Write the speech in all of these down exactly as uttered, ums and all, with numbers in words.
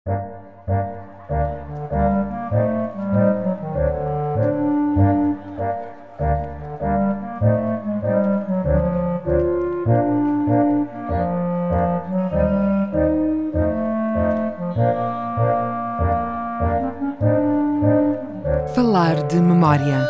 Falar de memória.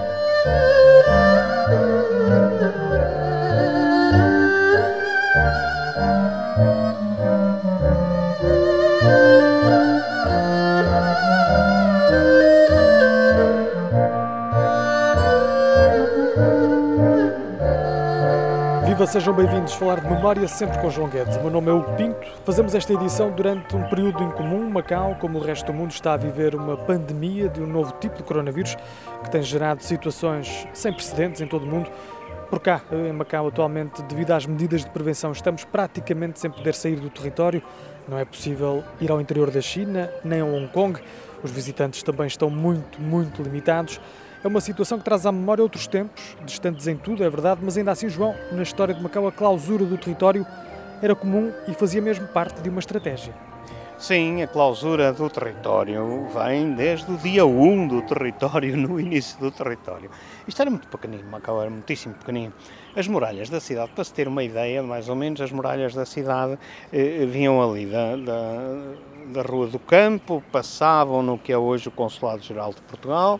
Viva, sejam bem-vindos a Falar de Memória, sempre com João Guedes. O meu nome é Hugo Pinto. Fazemos esta edição durante um período incomum. Macau, como o resto do mundo, está a viver uma pandemia de um novo tipo de coronavírus que tem gerado situações sem precedentes em todo o mundo. Por cá, em Macau, atualmente, devido às medidas de prevenção, estamos praticamente sem poder sair do território. Não é possível ir ao interior da China, nem a Hong Kong. Os visitantes também estão muito, muito limitados. É uma situação que traz à memória outros tempos, distantes em tudo, é verdade, mas ainda assim, João, na história de Macau, a clausura do território era comum e fazia mesmo parte de uma estratégia. Sim, a clausura do território vem desde o dia um do território, no início do território. Isto era muito pequenino, Macau era muitíssimo pequenino. As muralhas da cidade, para se ter uma ideia, mais ou menos, as muralhas da cidade eh, vinham ali da, da, da Rua do Campo, passavam no que é hoje o Consulado-Geral de Portugal,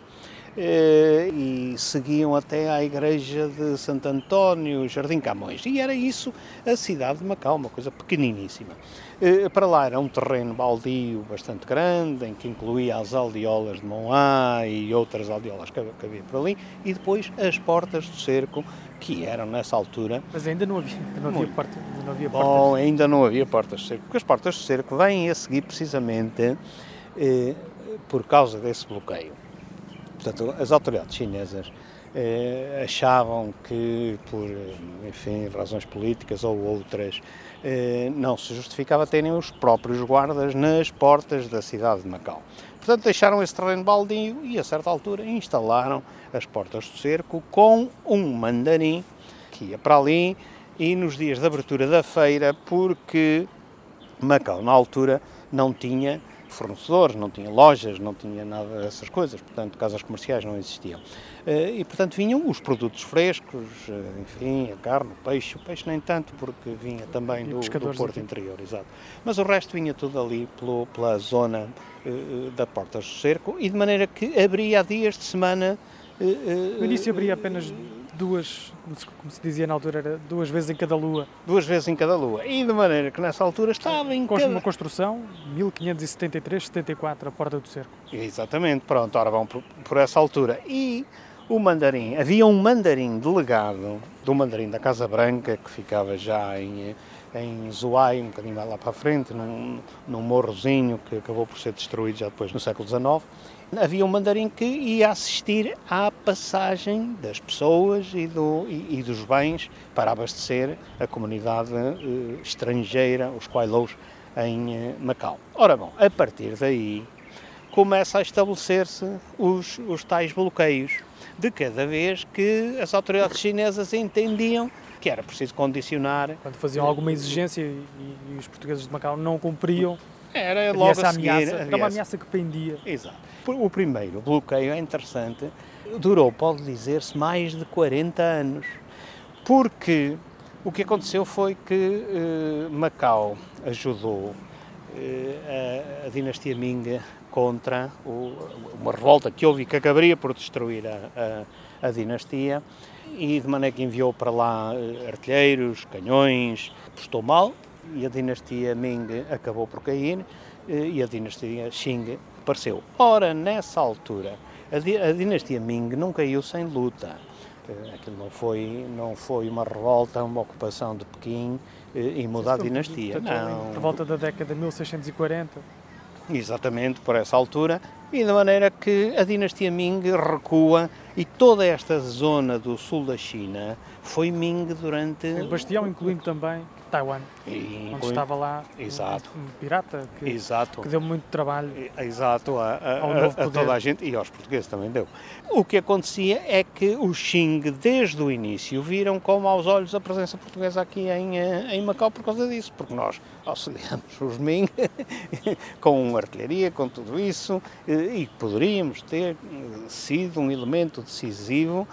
e seguiam até à igreja de Santo António, Jardim Camões. E era isso a cidade de Macau, uma coisa pequeniníssima. Para lá era um terreno baldio bastante grande, em que incluía as aldeolas de Moá e outras aldeolas que havia por ali, e depois as portas do cerco, que eram nessa altura... Mas ainda não havia, ainda não havia, porta, ainda não havia portas. Bom, ainda não havia portas de cerco, porque as portas do cerco vêm a seguir precisamente eh, por causa desse bloqueio. Portanto, as autoridades chinesas eh, achavam que, por, enfim, razões políticas ou outras, eh, não se justificava terem os próprios guardas nas portas da cidade de Macau. Portanto, deixaram esse terreno baldio e, a certa altura, instalaram as portas do cerco com um mandarim que ia para ali e nos dias de abertura da feira, porque Macau, na altura, não tinha fornecedores, não tinha lojas, não tinha nada dessas coisas, portanto, casas comerciais não existiam. E, portanto, vinham os produtos frescos, enfim, a carne, o peixe, o peixe nem tanto, porque vinha também do, do Porto Interior, exato. Mas o resto vinha tudo ali pelo, pela zona uh, da Portas do Cerco, e de maneira que abria dias de semana... Uh, no início abria apenas duas, como se, como se dizia na altura, era duas vezes em cada lua. Duas vezes em cada lua. E de maneira que nessa altura estava em Com cada... uma construção, mil quinhentos e setenta e três, setenta e quatro, a Porta do Cerco. Exatamente, pronto, ora vão por, por essa altura. E o mandarim, havia um mandarim delegado, do mandarim da Casa Branca, que ficava já em, em Zhuai, um bocadinho mais lá para a frente, num, num morrozinho que acabou por ser destruído já depois no século dezenove. Havia um mandarim que ia assistir à passagem das pessoas e, do, e, e dos bens para abastecer a comunidade eh, estrangeira, os Kwailos, em eh, Macau. Ora bom, a partir daí começa a estabelecer-se os, os tais bloqueios, de cada vez que as autoridades chinesas entendiam que era preciso condicionar... Quando faziam alguma exigência e, e os portugueses de Macau não cumpriam, era logo essa a seguir... Ameaça, era uma ameaça que pendia. Exato. O primeiro bloqueio é interessante, durou, pode dizer-se, mais de quarenta anos, porque o que aconteceu foi que eh, Macau ajudou eh, a, a dinastia Ming contra o, uma revolta que houve e que acabaria por destruir a, a, a dinastia, e de maneira que enviou para lá artilheiros, canhões, postou mal, e a dinastia Ming acabou por cair, e a dinastia Qing apareceu. Ora, nessa altura, a, di- a dinastia Ming não caiu sem luta. Aquilo não foi, não foi uma revolta, uma ocupação de Pequim e mudar a dinastia. Não. Revolta da década de mil seiscentos e quarenta. Exatamente, por essa altura, e de maneira que a dinastia Ming recua, e toda esta zona do sul da China foi Ming durante... O Bastião, incluindo também Taiwan, E, onde estava lá exato. um, um pirata que, Exato. que deu muito trabalho. Exato, a, a, ao a, novo a poder. toda a gente e aos portugueses também deu. O que acontecia é que os Xing, desde o início, viram como aos olhos a presença portuguesa aqui em, em Macau por causa disso, porque nós auxiliamos os Ming com artilharia, com tudo isso, e poderíamos ter sido um elemento decisivo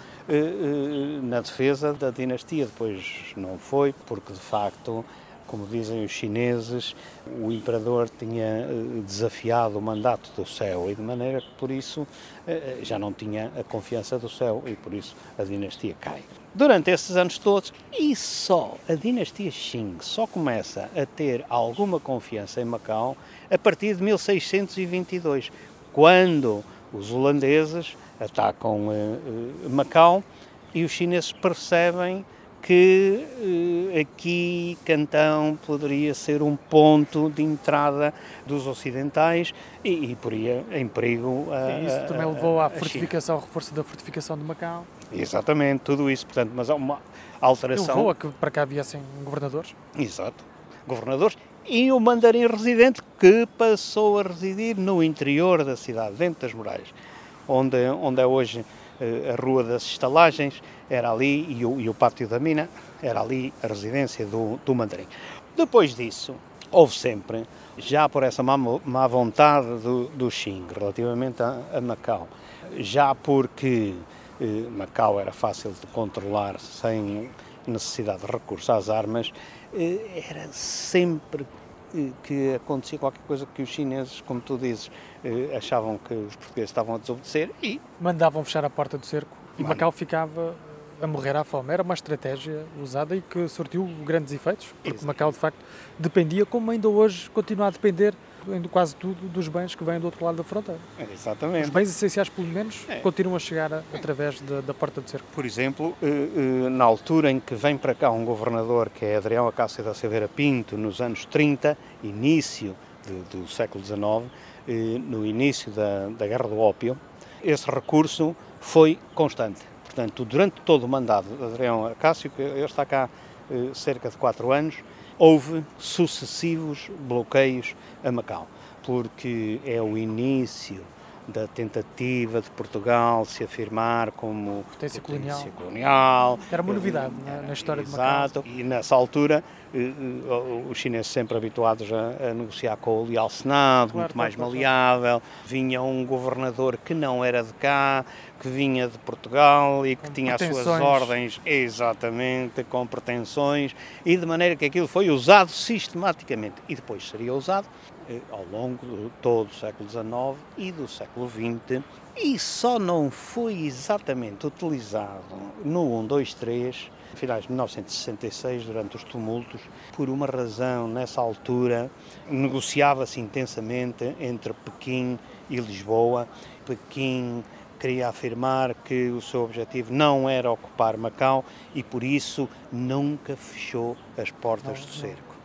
na defesa da dinastia. Depois não foi, porque de facto, como dizem os chineses, o imperador tinha desafiado o mandato do céu e de maneira que por isso já não tinha a confiança do céu e por isso a dinastia cai. Durante esses anos todos, e só a dinastia Qing só começa a ter alguma confiança em Macau a partir de mil seiscentos e vinte e dois, quando os holandeses atacam uh, uh, Macau e os chineses percebem que uh, aqui Cantão poderia ser um ponto de entrada dos ocidentais e, e poria em perigo a, Sim, isso também levou à a fortificação, ao reforço da fortificação de Macau. Exatamente, tudo isso, portanto, mas há uma alteração. Levou a que para cá viessem governadores. Exato, governadores e o mandarim residente que passou a residir no interior da cidade, dentro das muralhas, onde, onde é hoje a Rua das Estalagens, era ali, e o, e o Pátio da Mina, era ali a residência do, do mandarim. Depois disso, houve sempre, já por essa má, má vontade do, do Qing relativamente a, a Macau, já porque eh, Macau era fácil de controlar sem necessidade de recurso às armas, eh, era sempre eh, que acontecia qualquer coisa que os chineses, como tu dizes, eh, achavam que os portugueses estavam a desobedecer e mandavam fechar a porta do cerco e Mano. Macau ficava a morrer à fome. Era uma estratégia usada e que surtiu grandes efeitos, porque Exato. Macau de facto dependia, como ainda hoje continua a depender em quase tudo dos bens que vêm do outro lado da fronteira. Exatamente. Os bens essenciais, pelo menos, É. continuam a chegar a, através de, da porta do cerco. Por exemplo, eh, eh, na altura em que vem para cá um governador que é Adrião Acácio da Silveira Pinto, nos anos trinta, início de, do século dezenove, eh, no início da, da Guerra do Ópio, esse recurso foi constante. Portanto, durante todo o mandato de Adrião Acácio, que ele está cá eh, cerca de quatro anos, houve sucessivos bloqueios a Macau, porque é o início da tentativa de Portugal se afirmar como Potência potência colonial. colonial. Era uma novidade na, na história Exato. de Macau. E nessa altura, eh, eh, os chineses sempre habituados a, a negociar com o leal Senado, Claro, muito claro, mais claro, maleável, vinha um governador que não era de cá, que vinha de Portugal e que Com tinha as suas pretensões. ordens, exatamente, com pretensões, e de maneira que aquilo foi usado sistematicamente e depois seria usado eh, ao longo de todo o século dezenove e do século vinte, e só não foi exatamente utilizado no um, dois, três, finais de mil novecentos e sessenta e seis, durante os tumultos, por uma razão. Nessa altura negociava-se intensamente entre Pequim e Lisboa. Pequim queria afirmar que o seu objetivo não era ocupar Macau e por isso nunca fechou as portas Não, do não. cerco.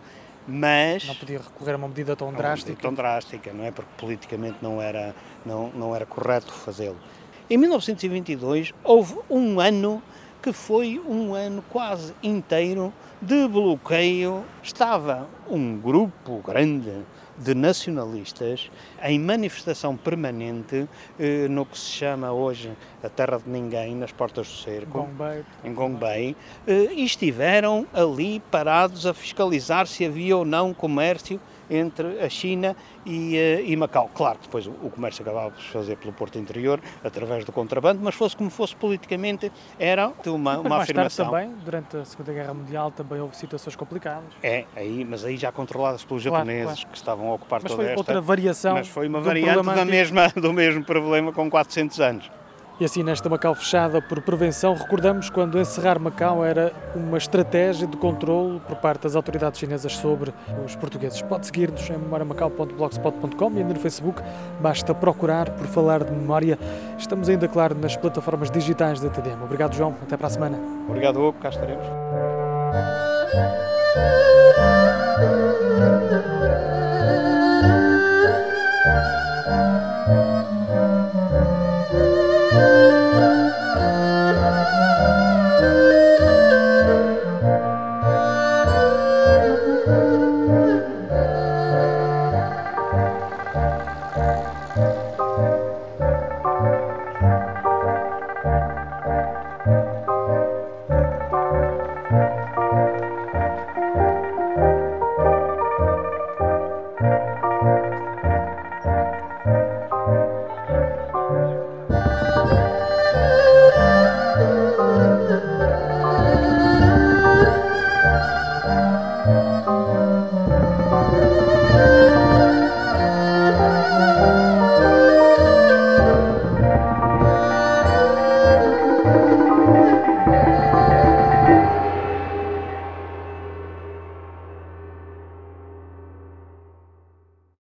Mas Não podia recorrer a uma medida tão Não, drástica. tão drástica, não é? Porque politicamente não era, não, não era correto fazê-lo. Em mil novecentos e vinte e dois houve um ano que foi um ano quase inteiro de bloqueio. Estava um grupo grande de nacionalistas em manifestação permanente eh, no que se chama hoje a Terra de Ninguém, nas portas do cerco, Bombay. em Gongbei, eh, e estiveram ali parados a fiscalizar se havia ou não comércio entre a China e, eh, e Macau. Claro que depois o, o comércio acabava por se fazer pelo Porto Interior, através do contrabando, mas fosse como fosse politicamente, era uma, Mas uma mais afirmação. tarde também, durante a Segunda Guerra Mundial, também houve situações complicadas. É, aí, mas aí já controladas pelos Claro, japoneses, claro. que estavam a ocupar Mas toda foi esta... outra variação. Mas foi uma do variante problema da antigo. mesma, do mesmo problema com quatrocentos anos. E assim, nesta Macau fechada por prevenção, recordamos quando encerrar Macau era uma estratégia de controlo por parte das autoridades chinesas sobre os portugueses. Pode seguir-nos em memoriamacau ponto blogspot ponto com e ainda no Facebook basta procurar por Falar de Memória. Estamos ainda, claro, nas plataformas digitais da T D M. Obrigado, João. Até para a semana. Obrigado, Hugo. Cá estaremos. Obrigado.